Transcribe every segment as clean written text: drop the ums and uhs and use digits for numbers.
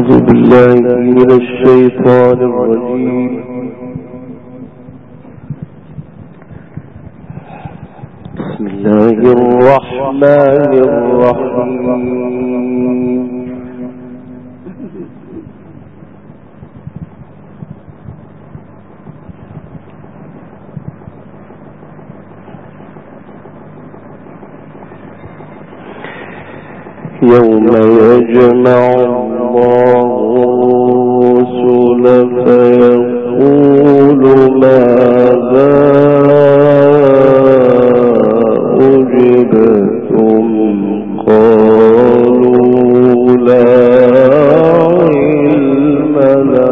أعوذ بالله من الشيطان الرجيم. بسم الله الرحمن الرحيم. يوم يجمع الله الرسل فيقول ماذا أجبتم قالوا لا علم لنا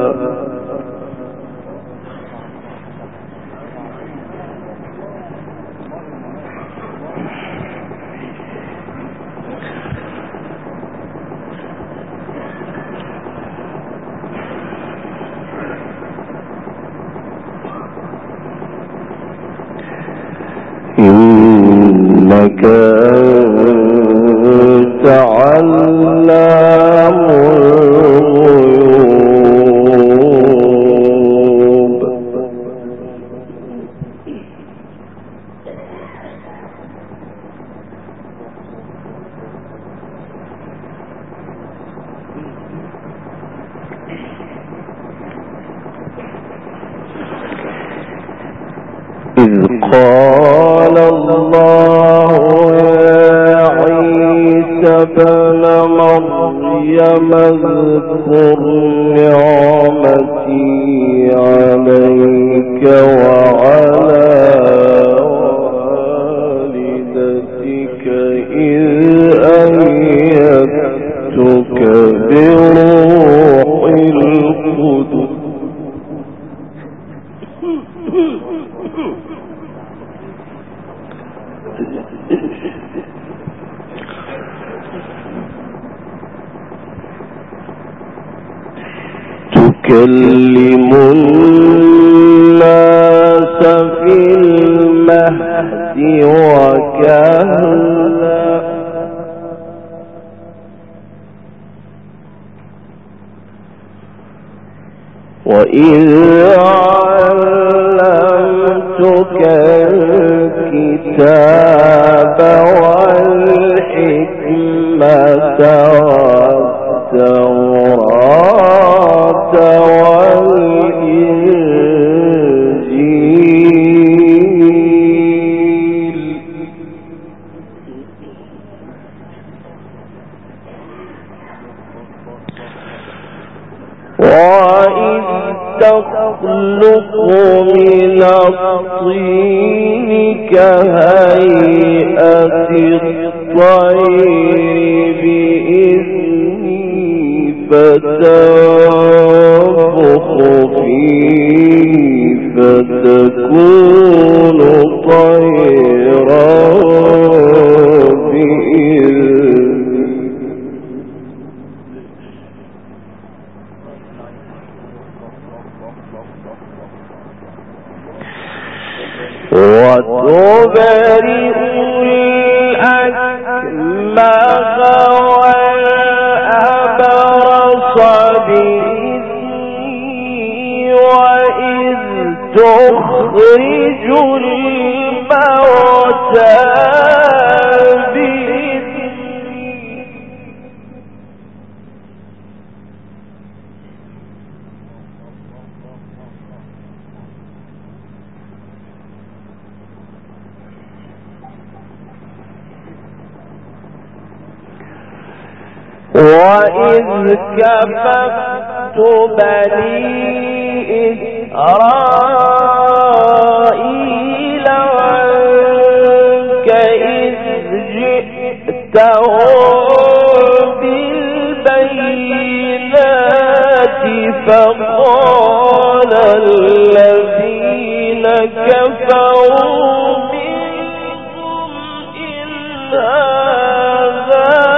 إنك أنت علام الغيوب. إذ قال الله يا عيسى ابن مريم اذكر نعمتي عليك وعلى والدتك إذ أيدتك بروح القدس تكلم الناس في المهد وكهلا وإذ علمتك الكتاب والحكمة والتوراة والإنجيل وإذ تخلق من الطين كهيئة الطير بإذني فتنفخ فيه فتكون طيرا بإذني وتبرئ الأكمه والأبرص بإذني وإذ تخرج الموتى وإذ كففت بني إسرائيل عنك إذ جئتهم بالبينات فقال الذين كفروا منهم إن هذا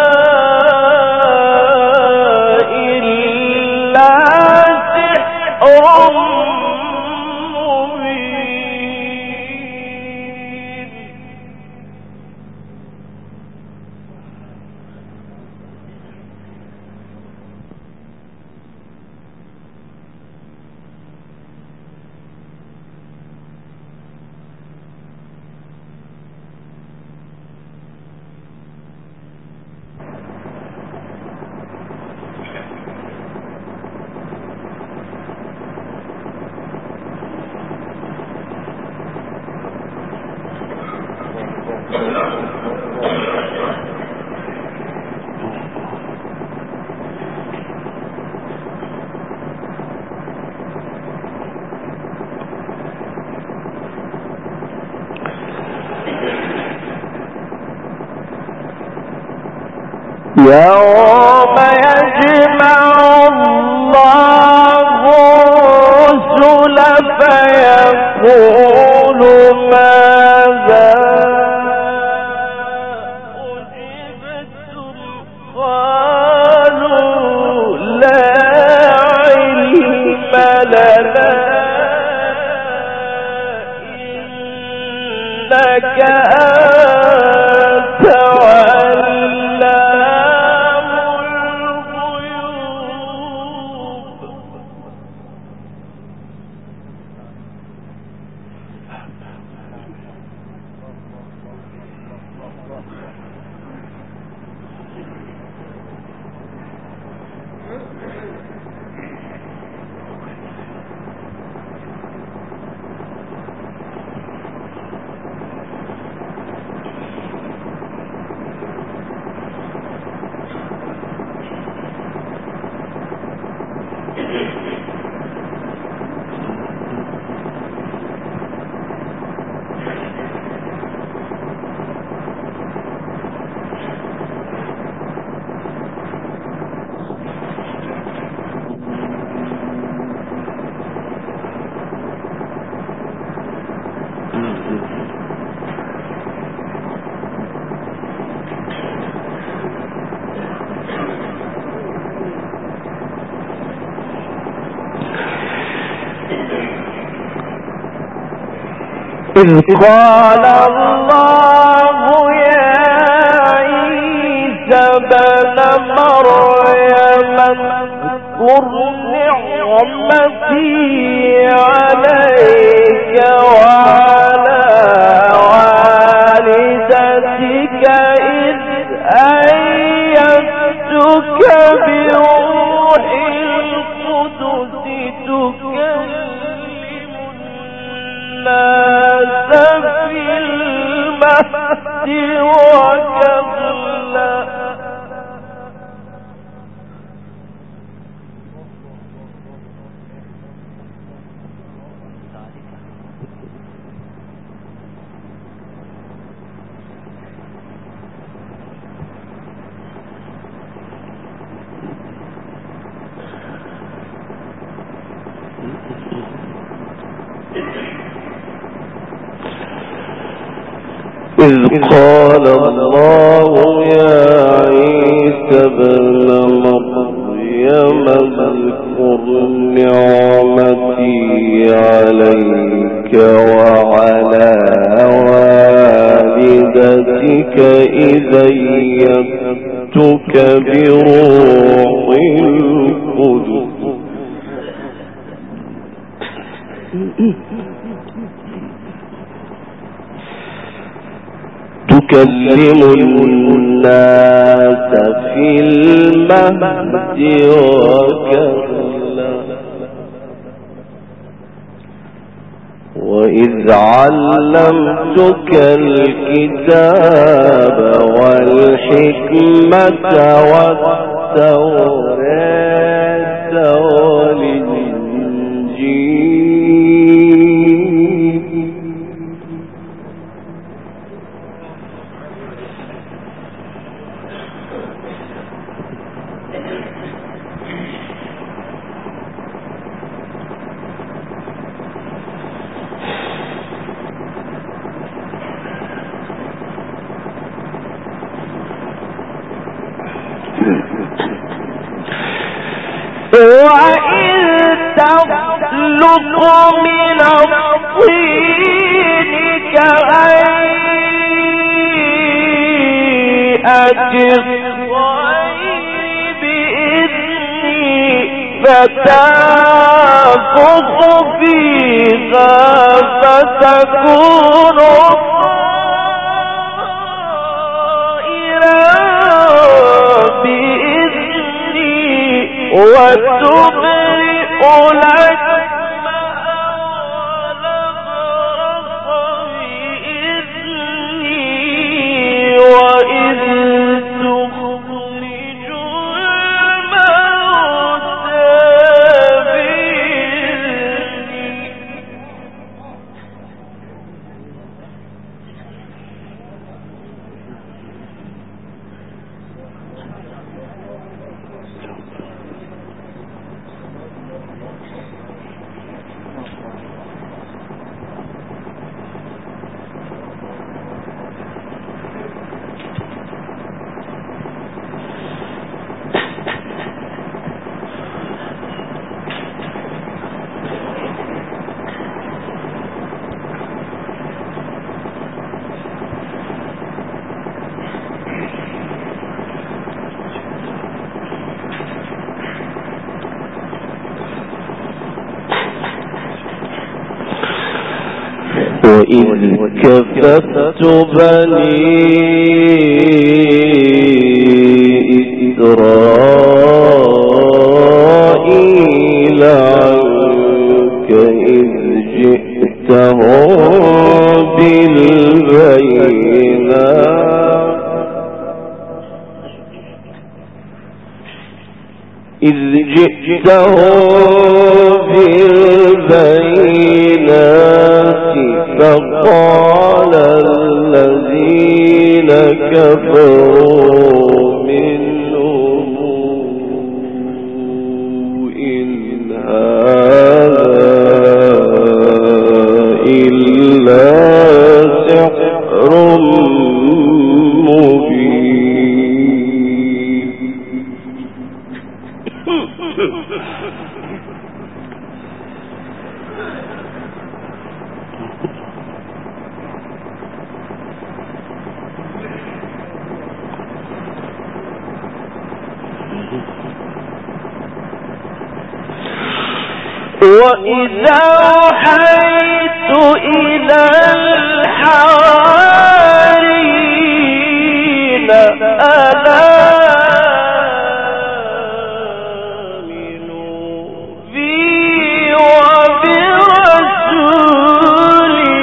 يوم يجمع الله الرسل فيقول ماذا أجبتم قالوا لا علم لنا إنك أنت إذ قال الله يا عيسى ابن مريم اذكر نعمتي عليك وعلى والدتك إذ أيدتك بروح القدس تكلم الناس في المهد وكهلا. إذ قال الله يا عيسى ابن مريم اذكر نعمتي عليك وعلى والدتك إذ أيدتك بروح القدس تكلم الناس في المهد وكهلا وإذ علمتك الكتاب والحكمة والتوراة والإنجيل وإذ تخلق من الطين كهيئة الطير بإذني فتنفخ فيها فتكون وتبرئ الأكمه والأبرص بإذني وإذ كففت بني إسرائيل عنك إذ جئتهم بالبينات فقال الذين كفروا منهم إن هذا إلا سحر مبين. وإذا أوحيت إلى الحواريين ألا آمنوا بي وبرسولي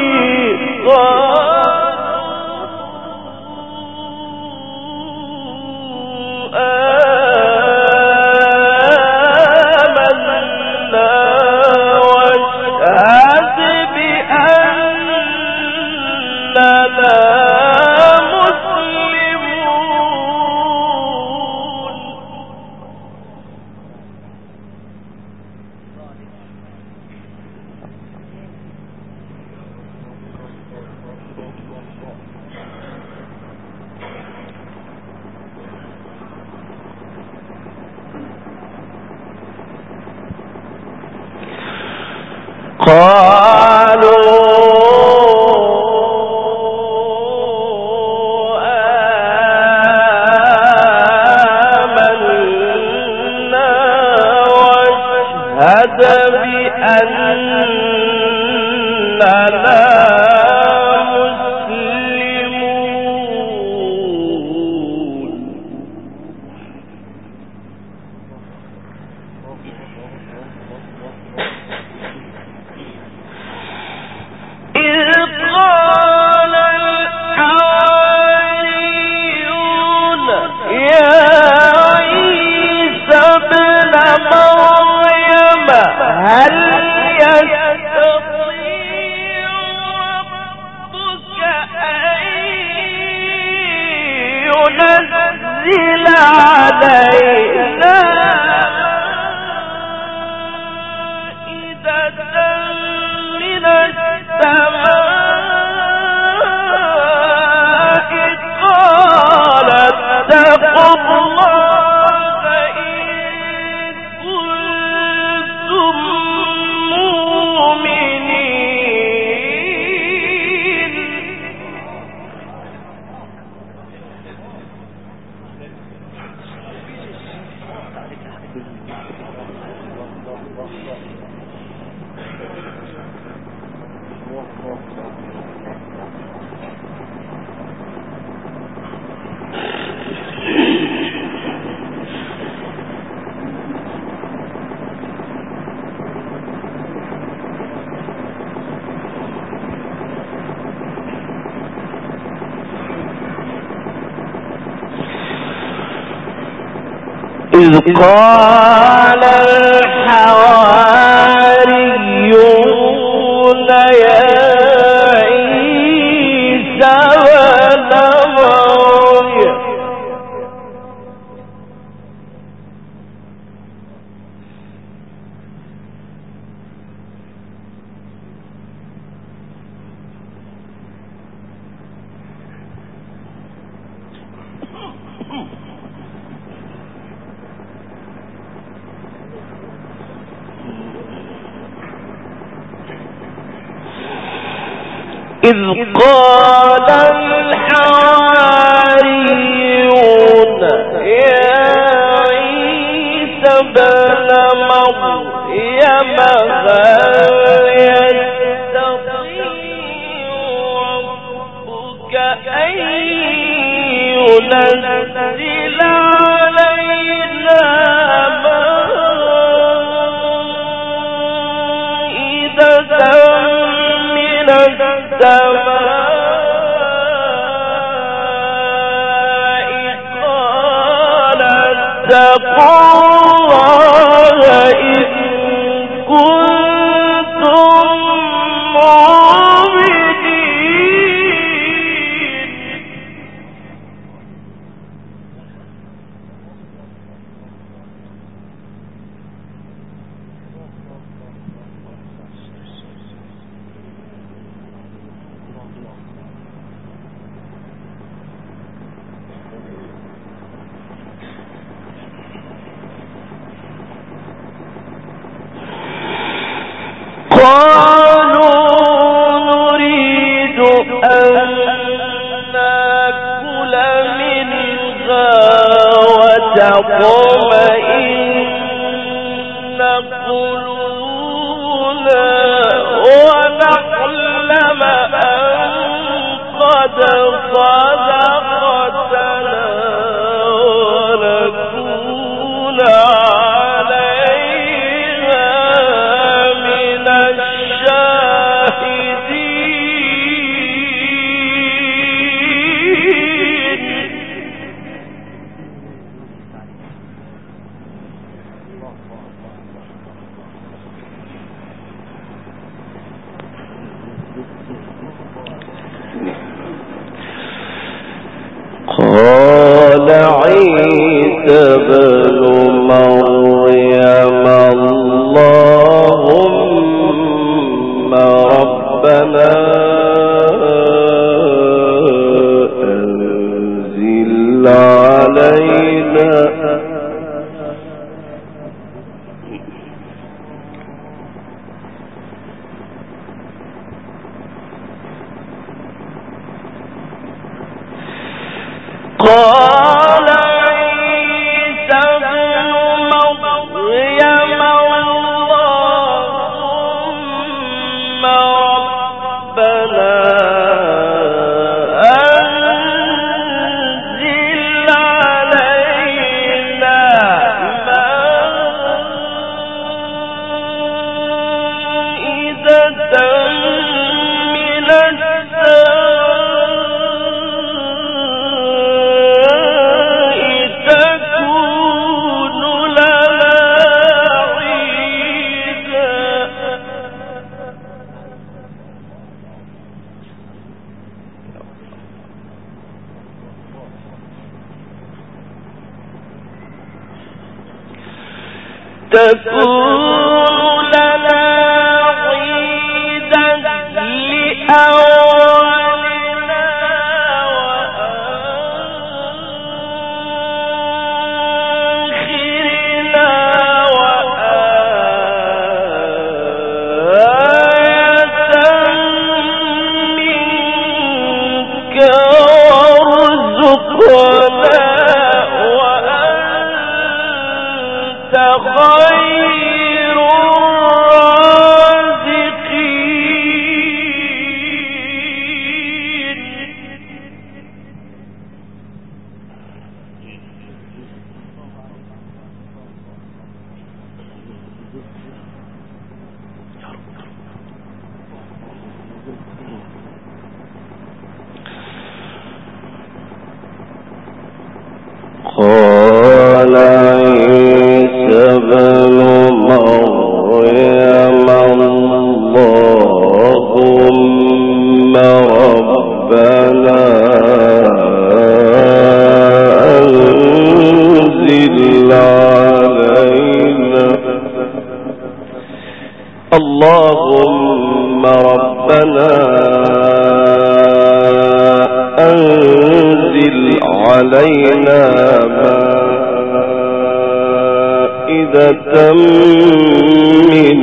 إذ قال الحواريون يا عيسى ابن مريم إذ قال الحواريون يا عيسى ابن مريم هل يستطيع ينزل علينا مائدة من السماء قال اتقوا الله إن كنتم وتطمئن قلوبنا ونعلم أن قد صدقتنا ونكون عليها من الشاهدين. قال عيسى ابن مريم اللهم ربنا أنزل علينا قال عيسى ابن مريم اللهم ربنا أنزل علينا مائدة من تكون لنا عيدا لأولنا وآخرنا وآية منك وارزقنا خير الرازقين. قال عيسى ابن مريم اللهم ربنا أنزل علينا اللهم ربنا أنزل علينا مائدة من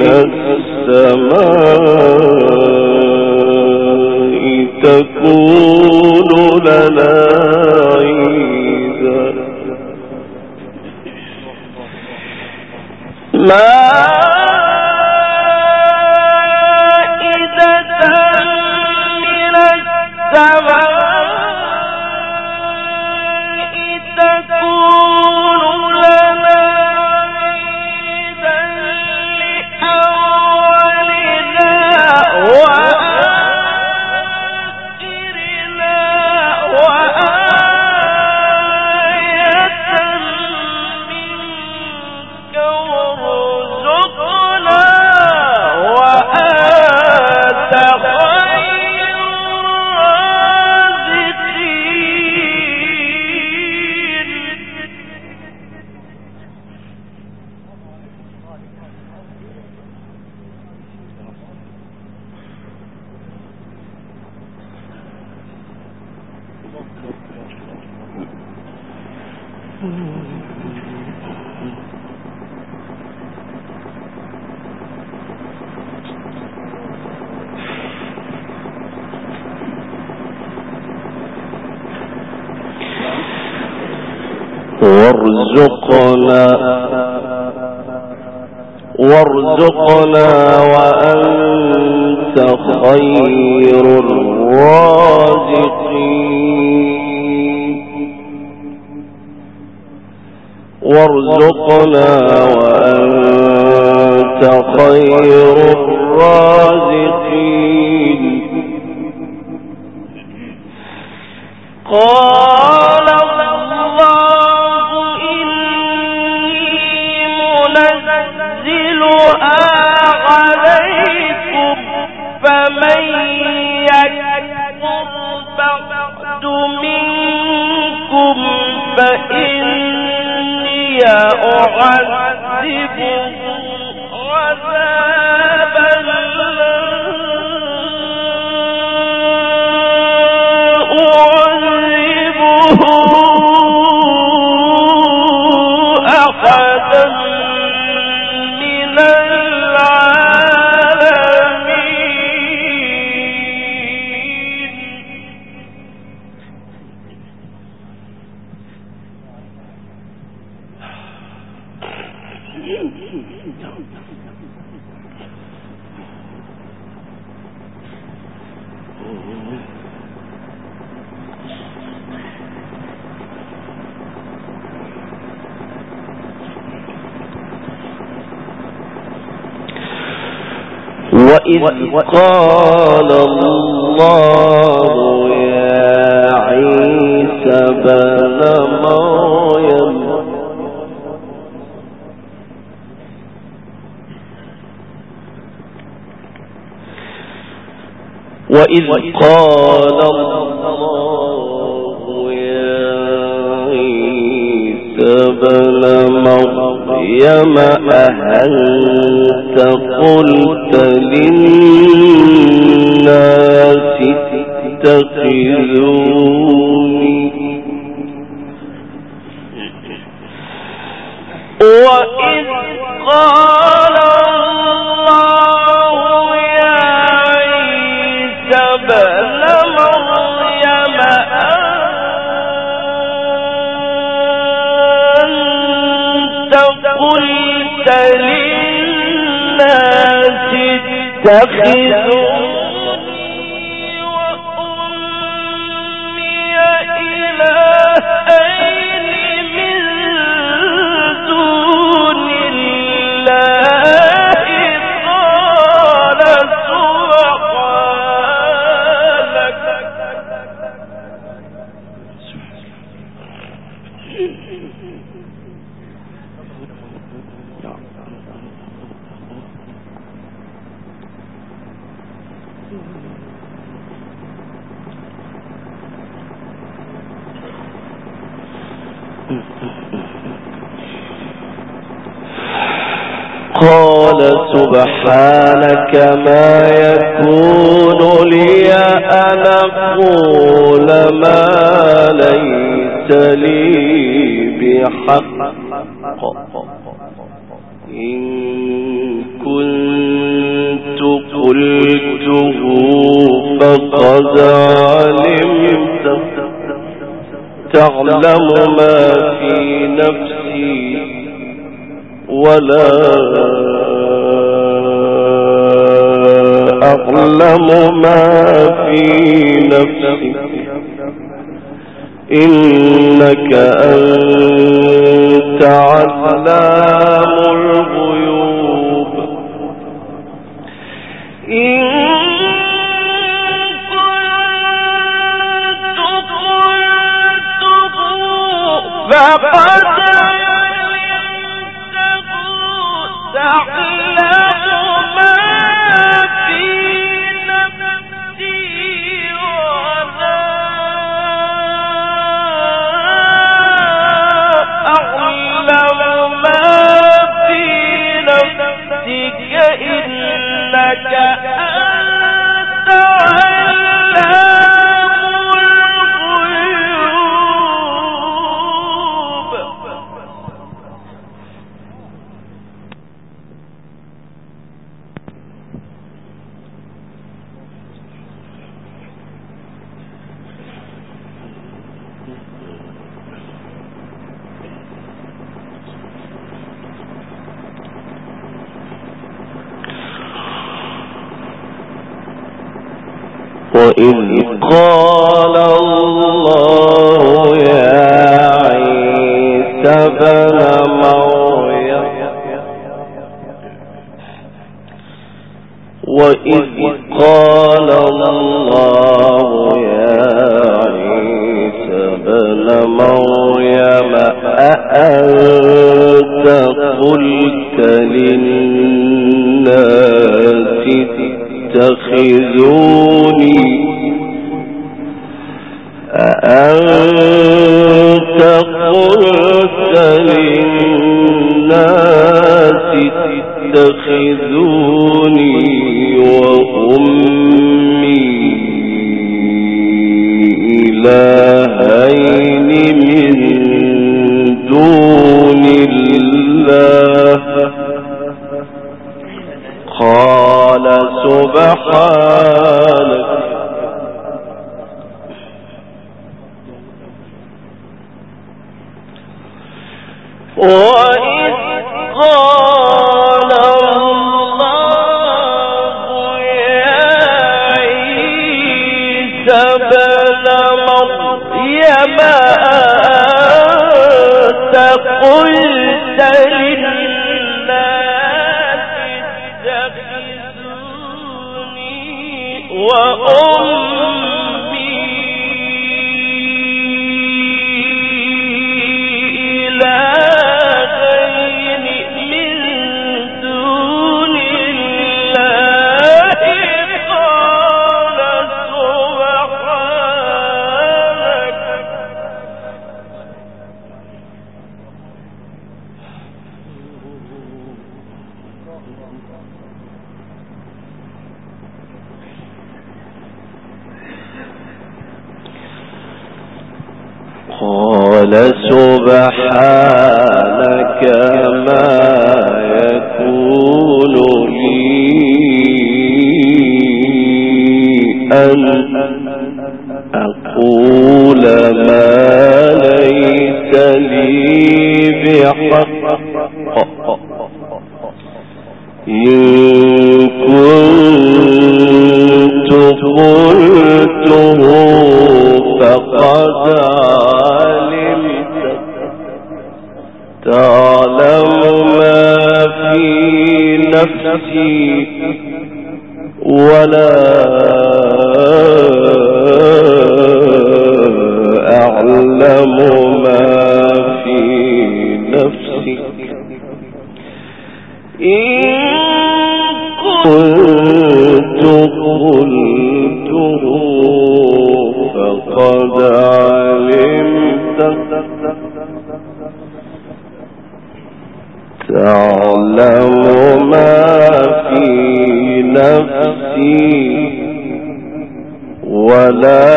السماء تكون لنا عيدا مائدة من السماء وارزقنا وأنت خير الرازقين وارزقنا وأنت خير الرازقين قال الله إني منزلها عليكم فمن يكفر بعد منكم فإني أعذبه عذابا أحدا من العالمين وإذ قال الله يا عيسى ابن مريم وإذ قال الله يا عيسى ابن مريم أأنت قلت للناس اتخذوني وإذ قال الله يا عيسى ابن مريم أنت قلت للناس اتخذوني وأمي إلهين من دون الله قال سبحانك قال سبحانك ما يكون لي أن أقول ما ليس لي بحق إن كنت قلته فقد علمت تعلم ما في نفسي ولا أعلم ما في نفسك إنك أنت علام الغيوب إن كنت قلته فقد تعلم ما في نفسي ولا أعلم ما في نفسك إنك وإذ قال الله يا عيسى ابن مريم وإذ قال الله يا عيسى ابن مريم أأنت قلت للناس اتخذوني أأنت قلت للناس اتخذوني وأمي إلهين من دون الله قال سبحانك وإذ قال الله يا عيسى ابن مريم أنت قلت للناس اتخذوني وأمي إلهين من دون الله قال سبحانك ما يكون لي أن أقول ما ليس لي بحق إن كنت قلته فقد علمت تعلم ما في نفسي ولا أعلم ما في نفسك إن كنت قلته فقد علمت تعلم ما في نفسي ولا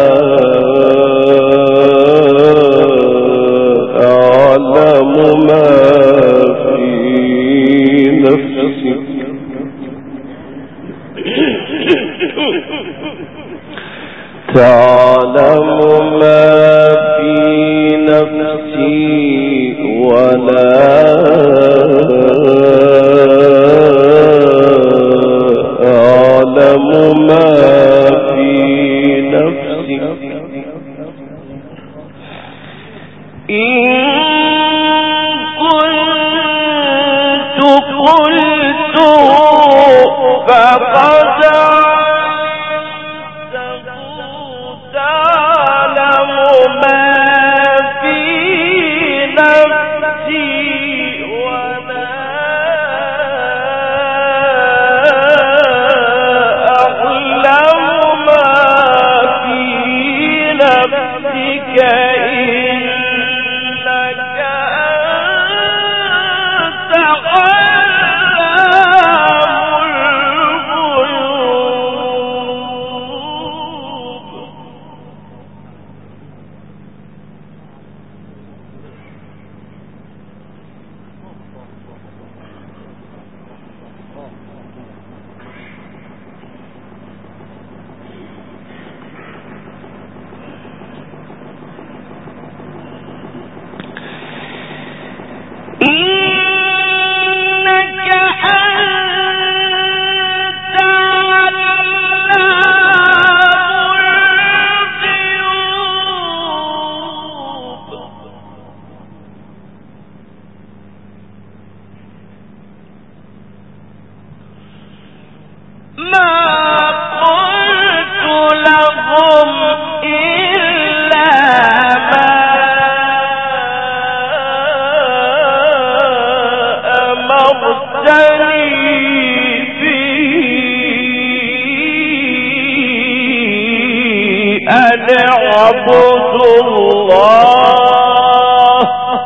أعلم ما في نفسك تعلم ما في نفسي ولا أعلم ما في نفسك إن كنت قلته فقد تعلم ما في نفسي ولا أعلم ما في نفسك إنك أنت علام الغيوب. اعبدوا الله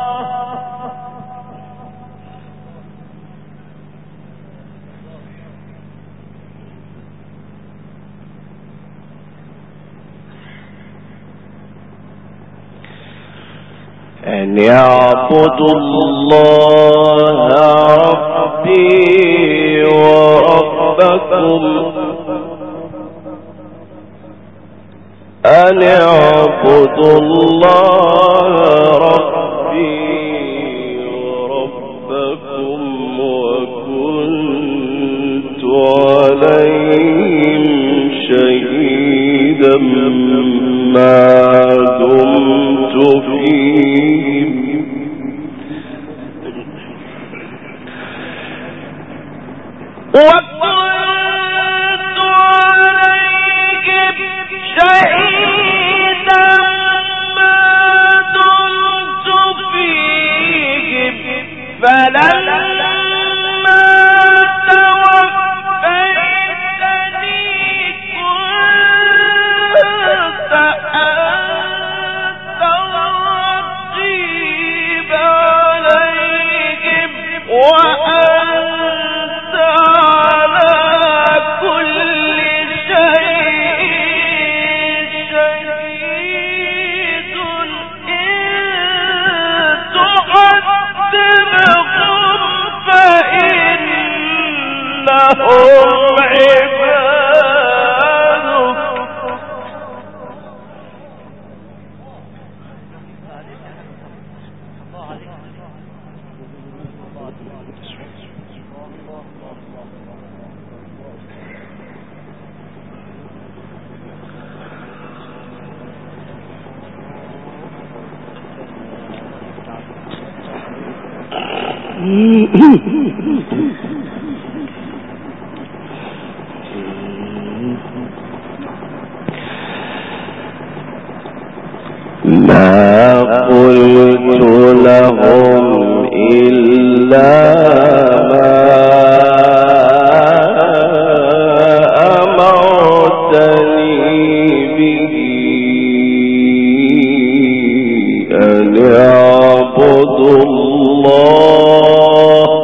أن يعبدوا الله ربي وربكم أن يعبدوا الله ربي وربكم وكنت عليهم شهيدا ما دمت فيهم وكنت عليهم شهيدا ما دمت فيهم فلما توفيتني كنت أنت الرقيب عليهم وأنت على كل شيء شهيد إن تعذبهم فإنهم عبادك ما قلت لهم إلا ما أمرتني به أن يعبدوا الله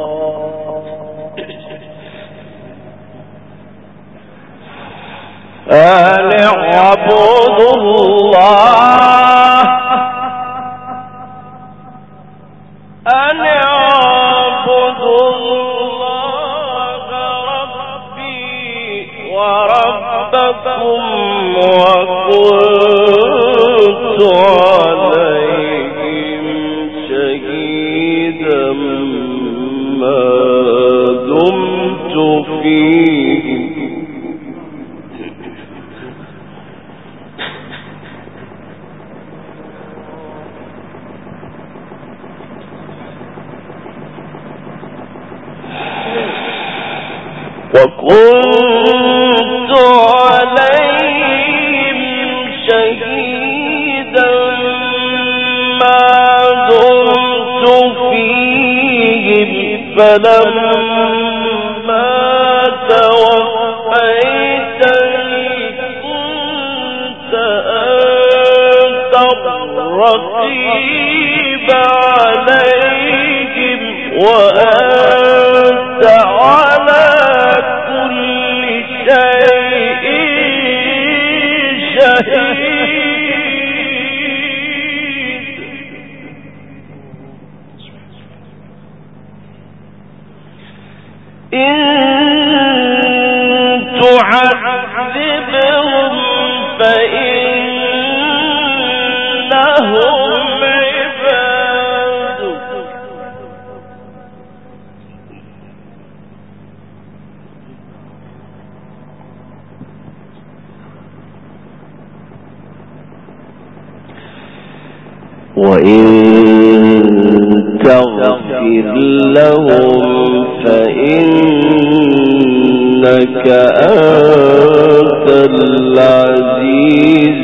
أن يعبدوا الله أن يعبدوا الله ربي وربكم وكنت عليهم شهيدا ما دمت فيهم وكنت عليهم شهيدا ما دمت فيهم فلما توفيتني كنت أنت الرقيب عليهم وأنت على كل شيء شهيد إن تعذبهم فإنهم عبادك وإن تغفر لهم فإنك أنت العزيز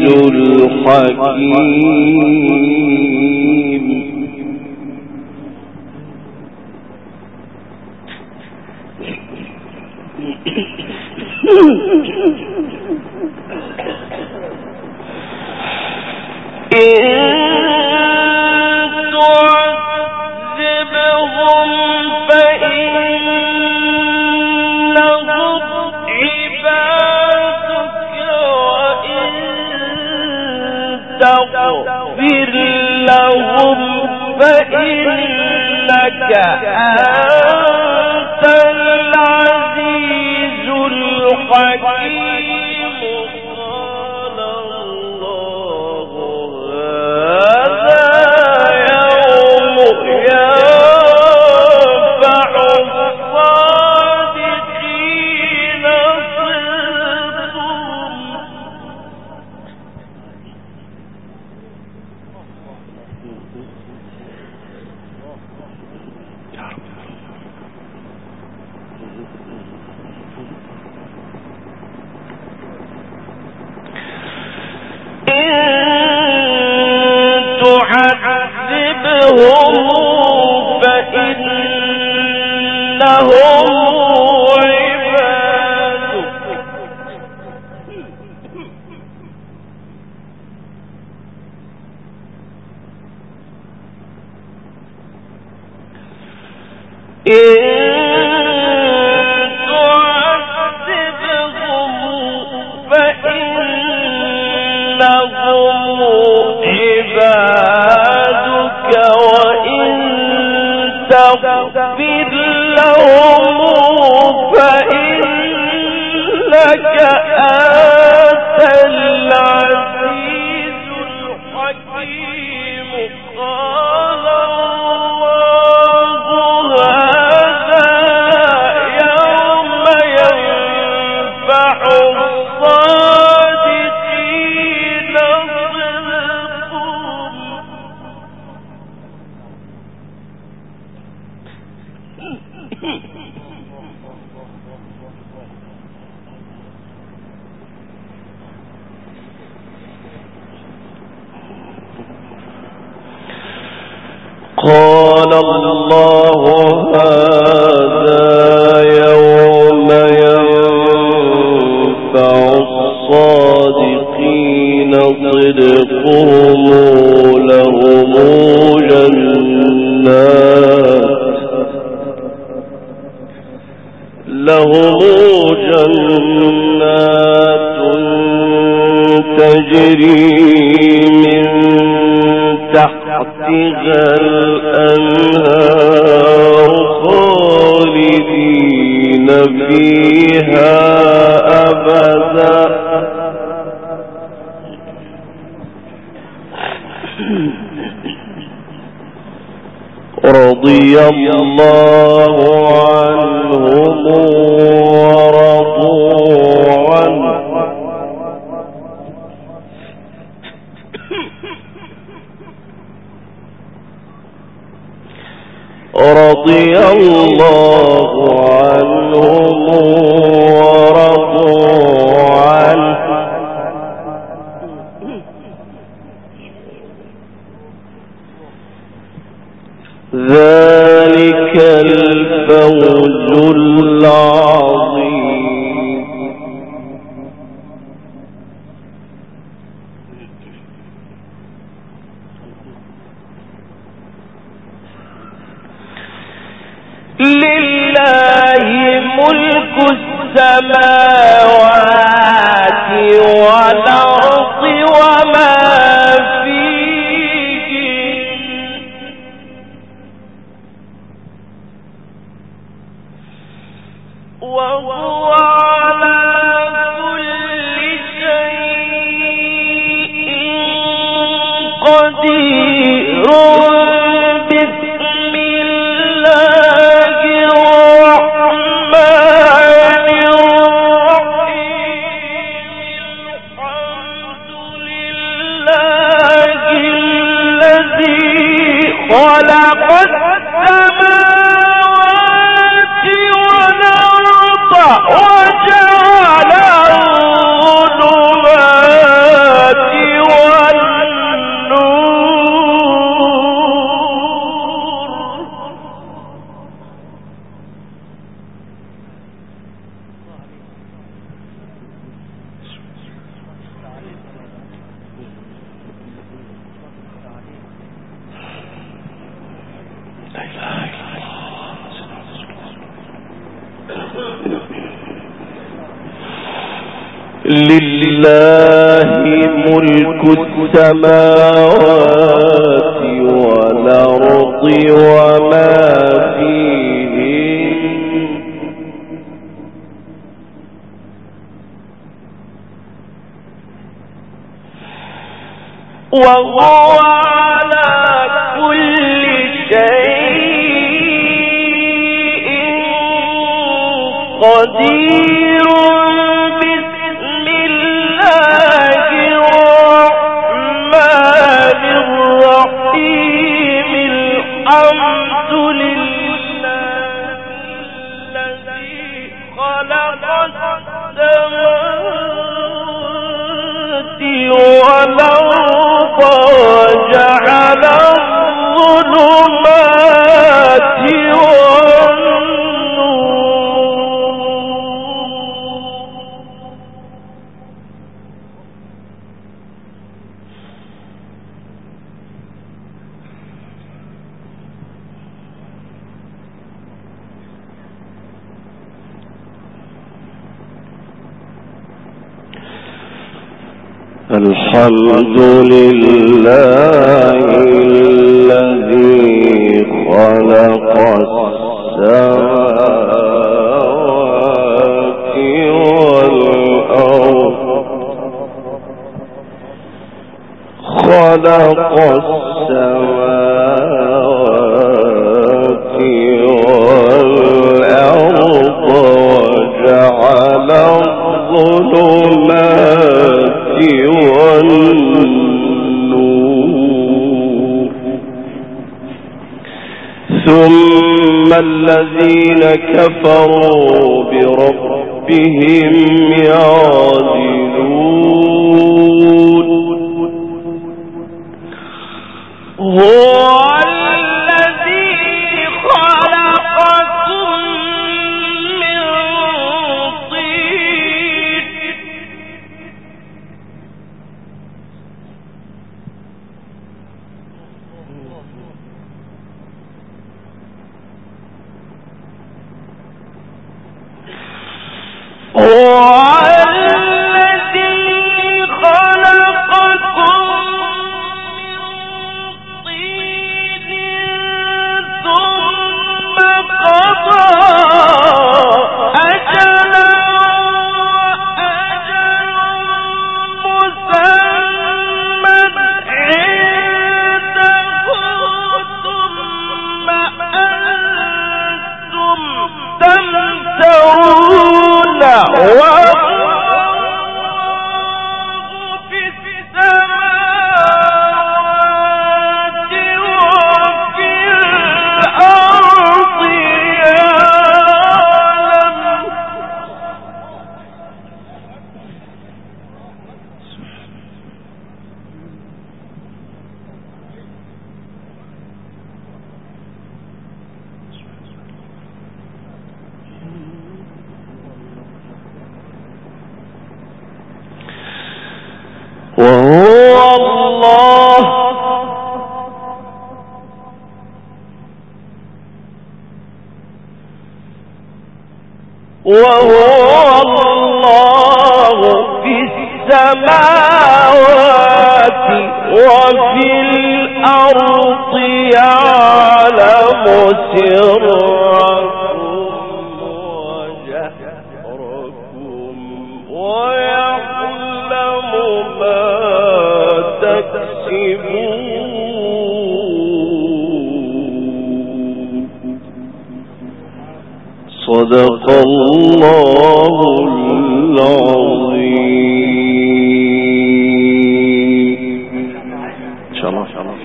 الحكيم تغفر لهم فإنك أنت العزيز الحكيم. قال الله هذا يوم ينفع الصادقين صدقهم. تعذبهم فإنهم عبادك تغفر لهم فإنك أنت العزيز الحكيم. قال الله هذا يوم ينفع الصادقين صدقهم. قال الله هذا يوم ينفع الصادقين صدقهم. لهم جنات تجري من تحتها الأنهار خالدين فيها أبدا. رضي الله عنهم ورضوا عنه. رضي الله عنهم ورضوا عنه. ذلك الفوز العظيم. لله ملك السماوات والأرض وما فيهن وهو على كل شيء قدير. بسم الله الرحمن الرحيم. الحمد لله الذي خلق السماوات والأرض وجعل الظلمات والنور. لله ملك السماوات والأرض وما فيهن وهو على كل شيء قدير بسم الله الرحمن الرحيم الحمد لله الذي خلق السماوات والأرض وجعل الظلمات الحمد لله الذي خلق السماوات والأرض خلق السماوات والأرض وجعل الظلمات والنور ثم الذين كفروا بربهم يعدلون هو الذي خلقكم من طين وهو الله في السماوات وفي الأرض يعلم سركم وجهركم ويعلم ما تكسبون صدق الله العظيم. إن شاء الله.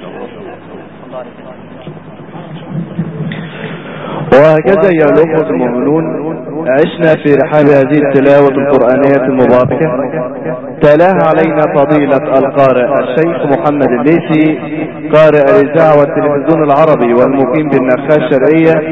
وهكذا يا الأخوة المؤمنون عشنا في رحاب هذه التلاوة القرآنية المباركة. تلاها علينا فضيلة القارئ الشيخ محمد الليثي قارئ الإذاعة والتلفزيون العربي والمقيم بالنخاة الشرقية